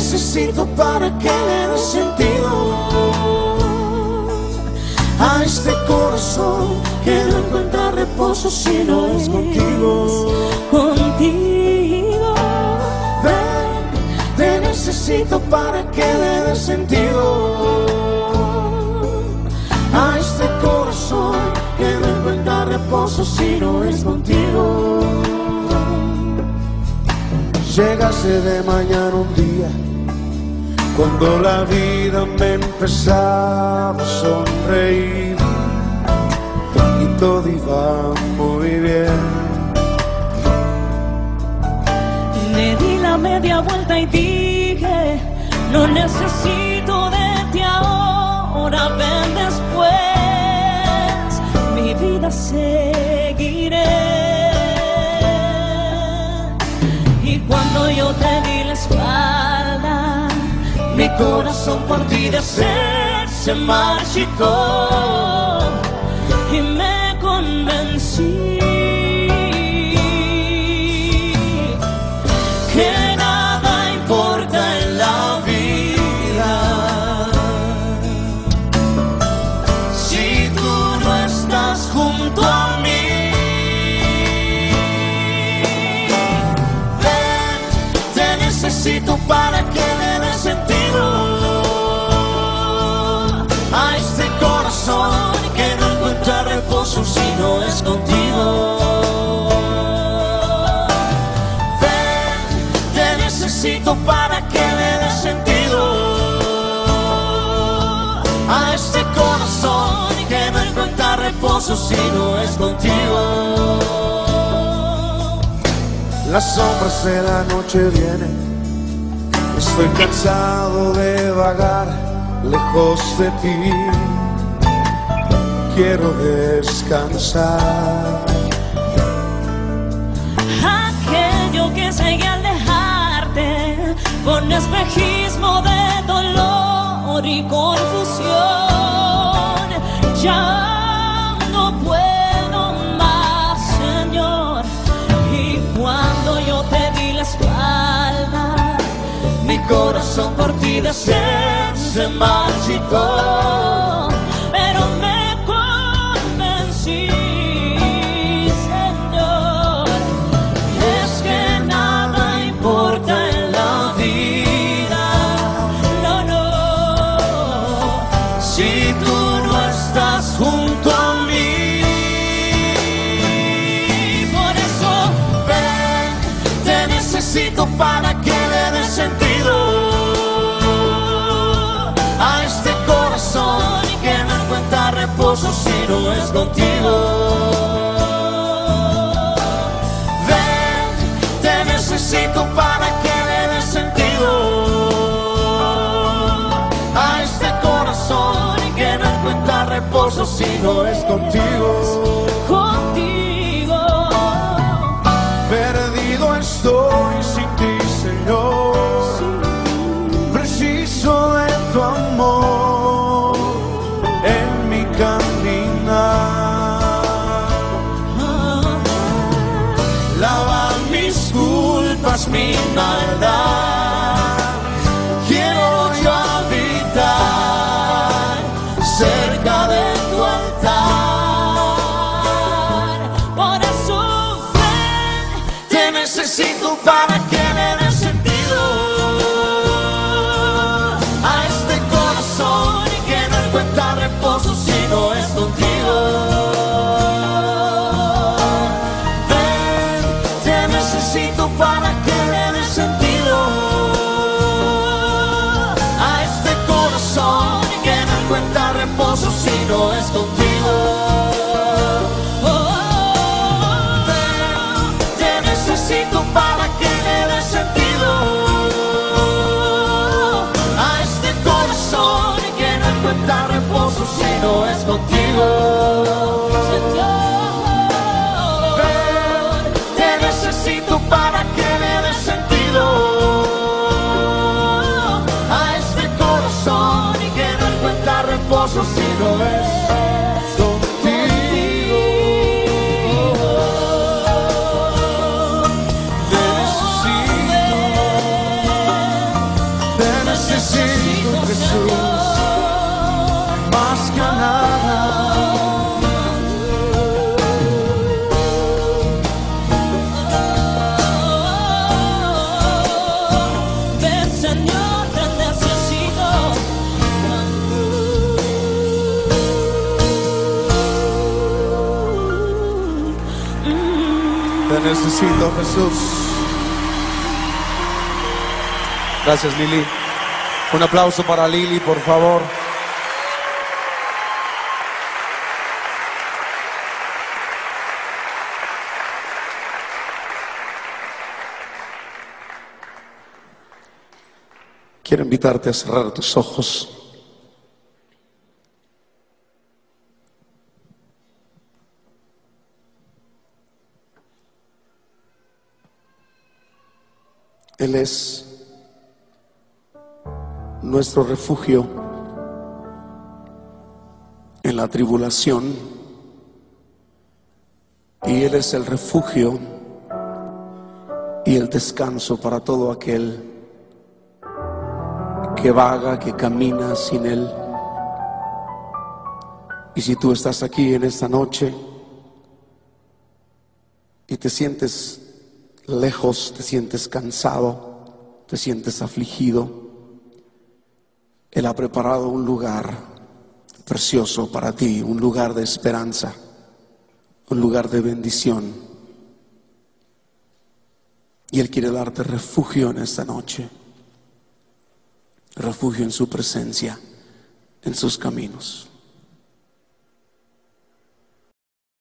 necesito para que le dé sentido a este corazón que no encuentra reposo si no es contigo. Contigo. Ven, te necesito para que le dé sentido a este corazón que no encuentra reposo si no es contigo. Llegase de mañana un día cuando la vida me empezaba a sonreír y todo iba muy bien. Le di la media vuelta y dije, no necesito de ti ahora, ven después, mi vida seguiré. Y cuando yo te di la espalda, mi corazón por ti de ser se marchitó y me convencí que nada importa en la vida si tú no estás junto a mí. Ven, te necesito para que le dé sentido a este corazón que no encuentra reposo si no es contigo. Necesito para que le dé sentido a este corazón que no encuentra reposo si no es contigo. Las sombras de la noche vienen, estoy cansado de vagar lejos de ti, quiero descansar. Aquello que sigue al dejarte con espejismo de dolor y confusión, ya no puedo más, Señor. Y cuando yo te di la espalda, mi corazón por ti de ser se marchitó, pero me convencí, Señor, es que nada importa en la vida, no, no, si tú no estás junto a mí. Por eso ven, te necesito para que le dé sentido a este corazón que no encuentra reposo si no es contigo. Ven, te necesito para que le dé sentido a este corazón que no encuentra reposo si no es contigo. Contigo. Perdido estoy sin ti, Señor, preciso de tu amor en mi caminar. Lava mis culpas, mi maldad, quiero yo habitar cerca de tu altar. Por eso ven, Te necesito para que le dé sentido a este corazón que no encuentra reposo si no es contigo. Ven, te necesito para que le dé sentido necesito, Jesús, más que a nada. Ven, Señor, te necesito. Te necesito, Jesús. Gracias, Lili. Un aplauso para Lili, por favor. Quiero invitarte a cerrar tus ojos. Él es nuestro refugio en la tribulación, y Él es el refugio y el descanso para todo aquel que vaga, que camina sin Él. Y si tú estás aquí en esta noche y te sientes lejos, te sientes cansado, te sientes afligido, Él ha preparado un lugar precioso para ti, un lugar de esperanza, un lugar de bendición. Y Él quiere darte refugio en esta noche, refugio en su presencia, en sus caminos.